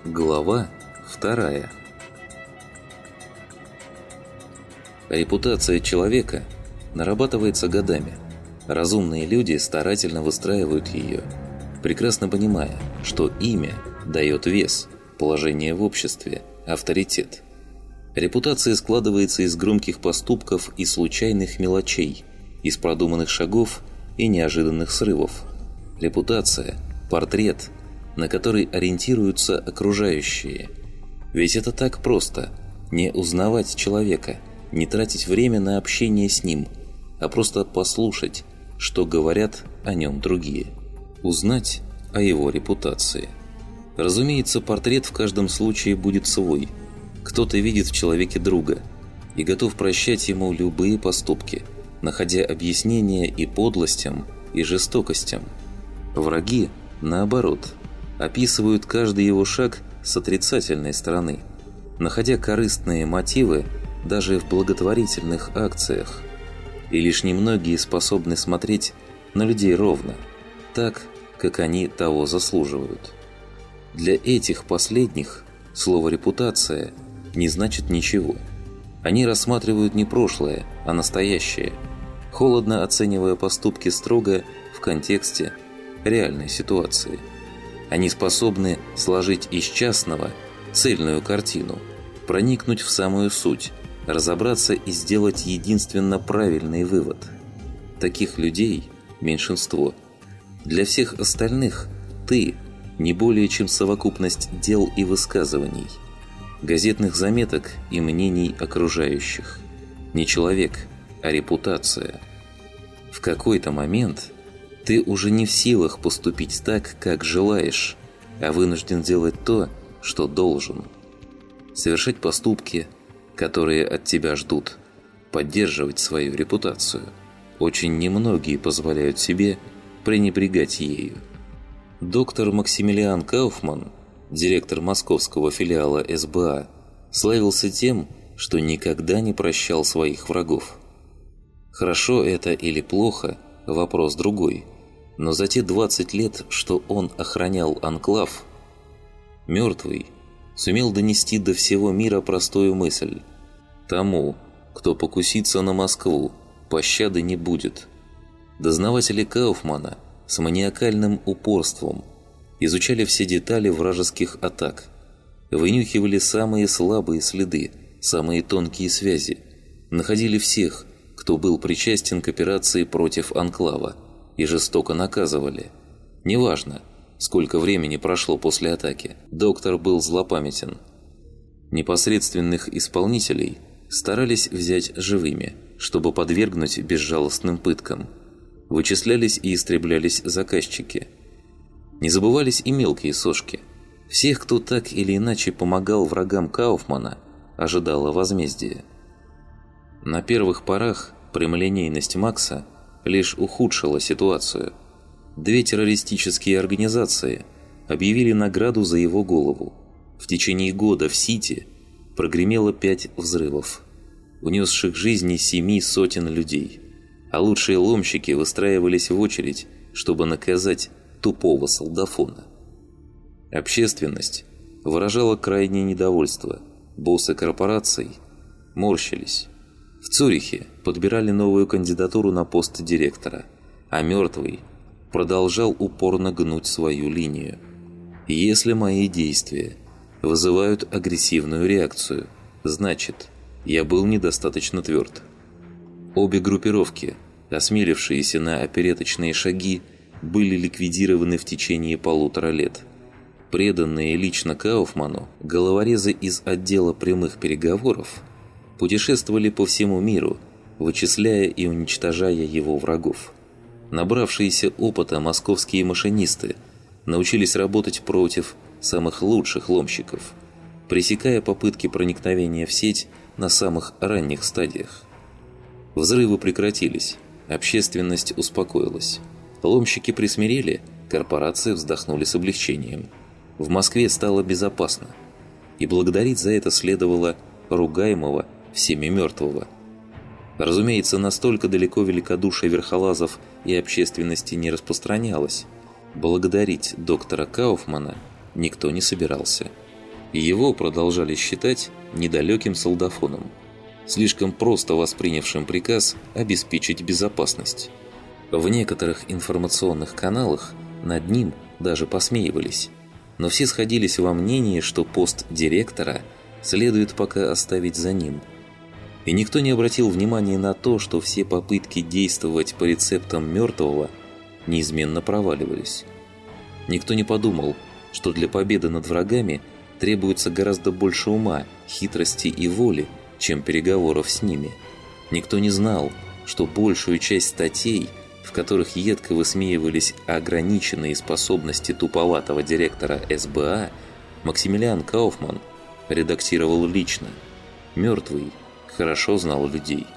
Глава 2. Репутация человека нарабатывается годами. Разумные люди старательно выстраивают ее, прекрасно понимая, что имя дает вес, положение в обществе, авторитет. Репутация складывается из громких поступков и случайных мелочей, из продуманных шагов и неожиданных срывов. Репутация – портрет, на который ориентируются окружающие. Ведь это так просто – не узнавать человека, не тратить время на общение с ним, а просто послушать, что говорят о нем другие, узнать о его репутации. Разумеется, портрет в каждом случае будет свой. Кто-то видит в человеке друга и готов прощать ему любые поступки, находя объяснения и подлостям, и жестокостям. Враги, наоборот, описывают каждый его шаг с отрицательной стороны, находя корыстные мотивы даже в благотворительных акциях. И лишь немногие способны смотреть на людей ровно, так, как они того заслуживают. Для этих последних слово «репутация» не значит ничего. Они рассматривают не прошлое, а настоящее, холодно оценивая поступки строго в контексте реальной ситуации. Они способны сложить из частного цельную картину, проникнуть в самую суть, разобраться и сделать единственно правильный вывод. Таких людей меньшинство. Для всех остальных ты не более чем совокупность дел и высказываний, газетных заметок и мнений окружающих. Не человек, а репутация. В какой-то момент ты уже не в силах поступить так, как желаешь, а вынужден делать то, что должен. Совершать поступки, которые от тебя ждут, поддерживать свою репутацию. Очень немногие позволяют себе пренебрегать ею. Доктор Максимилиан Кауфман, директор московского филиала СБА, славился тем, что никогда не прощал своих врагов. Хорошо это или плохо – вопрос другой. Но за те 20 лет, что он охранял анклав, мертвый сумел донести до всего мира простую мысль: тому, кто покусится на Москву, пощады не будет. Дознаватели Кауфмана с маниакальным упорством изучали все детали вражеских атак, вынюхивали самые слабые следы, самые тонкие связи, находили всех, кто был причастен к операции против анклава, и жестоко наказывали. Неважно, сколько времени прошло после атаки, доктор был злопамятен. Непосредственных исполнителей старались взять живыми, чтобы подвергнуть безжалостным пыткам. Вычислялись и истреблялись заказчики. Не забывались и мелкие сошки. Всех, кто так или иначе помогал врагам Кауфмана, ожидало возмездие. На первых порах прямолинейность Макса лишь ухудшила ситуацию. 2 террористические организации объявили награду за его голову. В течение года в Сити прогремело 5 взрывов, унесших жизни 7 сотен людей, а лучшие ломщики выстраивались в очередь, чтобы наказать тупого солдафона. Общественность выражала крайнее недовольство, боссы корпораций морщились. В Цюрихе подбирали новую кандидатуру на пост директора, а мертвый продолжал упорно гнуть свою линию. Если мои действия вызывают агрессивную реакцию, значит, я был недостаточно тверд. Обе группировки, осмелившиеся на опереточные шаги, были ликвидированы в течение 1,5 лет. Преданные лично Кауфману, головорезы из отдела прямых переговоров путешествовали по всему миру, вычисляя и уничтожая его врагов. Набравшиеся опыта московские машинисты научились работать против самых лучших ломщиков, пресекая попытки проникновения в сеть на самых ранних стадиях. Взрывы прекратились, общественность успокоилась. Ломщики присмирели, корпорации вздохнули с облегчением. В Москве стало безопасно, и благодарить за это следовало ругаемого всеми мертвого. Разумеется, настолько далеко великодушие верхолазов и общественности не распространялось. Благодарить доктора Кауфмана никто не собирался. и его продолжали считать недалеким солдафоном, слишком просто воспринявшим приказ обеспечить безопасность. В некоторых информационных каналах над ним даже посмеивались, но все сходились во мнении, что пост директора следует пока оставить за ним. И никто не обратил внимания на то, что все попытки действовать по рецептам мертвого неизменно проваливались. Никто не подумал, что для победы над врагами требуется гораздо больше ума, хитрости и воли, чем переговоров с ними. Никто не знал, что большую часть статей, в которых едко высмеивались ограниченные способности туповатого директора СБА, Максимилиан Кауфман редактировал лично. Мертвый хорошо знал людей.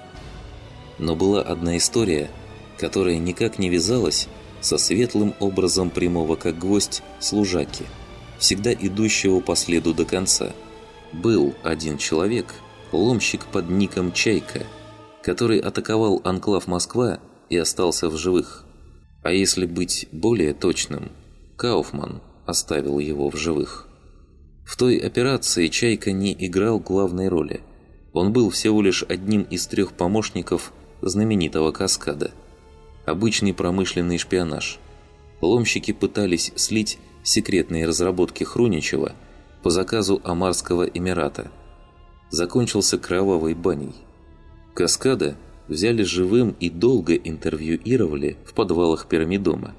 Но была одна история, которая никак не вязалась со светлым образом прямого как гвоздь служаки, всегда идущего по следу до конца. Был один человек, ломщик под ником Чайка, который атаковал анклав Москва и остался в живых. А если быть более точным, Кауфман оставил его в живых. В той операции Чайка не играл главной роли. Он был всего лишь одним из 3 помощников знаменитого Каскада. Обычный промышленный шпионаж. Ломщики пытались слить секретные разработки Хруничева по заказу Омарского Эмирата. Закончился кровавой баней. Каскада взяли живым и долго интервьюировали в подвалах пирамидома.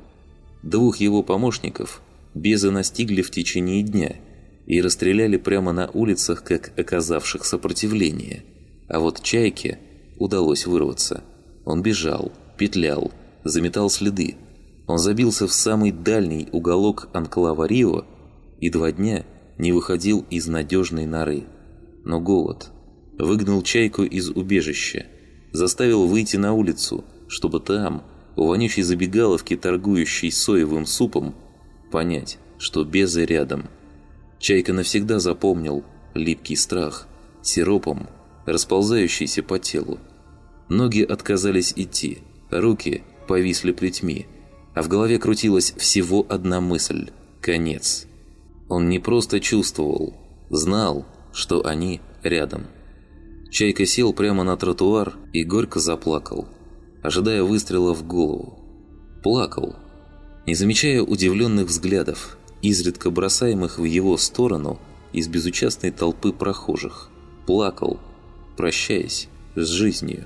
2 его помощников безы настигли в течение дня и расстреляли прямо на улицах, как оказавших сопротивление. А вот Чайке удалось вырваться. Он бежал, петлял, заметал следы. Он забился в самый дальний уголок анклава Рио и 2 дня не выходил из надежной норы. Но голод выгнал Чайку из убежища, заставил выйти на улицу, чтобы там, у вонючей забегаловки, торгующей соевым супом, понять, что безы рядом. Чайка навсегда запомнил липкий страх, сиропом, расползающийся по телу. Ноги отказались идти, руки повисли плетьми, а в голове крутилась всего одна мысль – конец. Он не просто чувствовал, знал, что они рядом. Чайка сел прямо на тротуар и горько заплакал, ожидая выстрела в голову. Плакал, не замечая удивленных взглядов, изредка бросаемых в его сторону из безучастной толпы прохожих. Плакал, прощаясь с жизнью.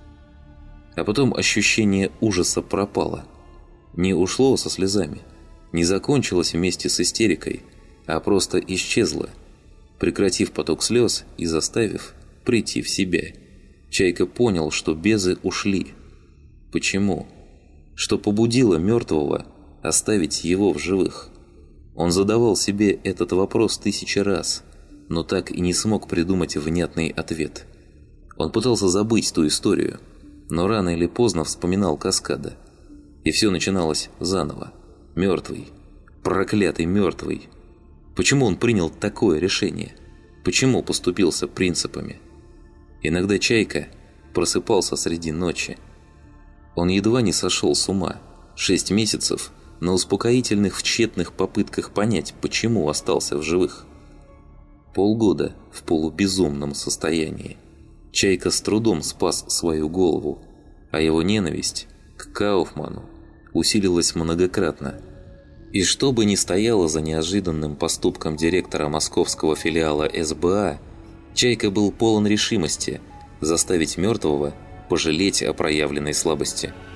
А потом ощущение ужаса пропало. Не ушло со слезами, не закончилось вместе с истерикой, а просто исчезло, прекратив поток слез и заставив прийти в себя. Чайка понял, что безы ушли. Почему? Что побудило мертвого оставить его в живых? Он задавал себе этот вопрос 1000 раз, но так и не смог придумать внятный ответ. Он пытался забыть ту историю, но рано или поздно вспоминал Каскада. И все начиналось заново. Мертвый. Проклятый мертвый. Почему он принял такое решение? Почему поступился принципами? Иногда Чайка просыпался среди ночи. Он едва не сошел с ума. 6 месяцев на успокоительных в тщетных попытках понять, почему остался в живых. Полгода в полубезумном состоянии. Чайка с трудом спас свою голову, а его ненависть к Кауфману усилилась многократно. И что бы ни стояло за неожиданным поступком директора московского филиала СБА, Чайка был полон решимости заставить мертвого пожалеть о проявленной слабости.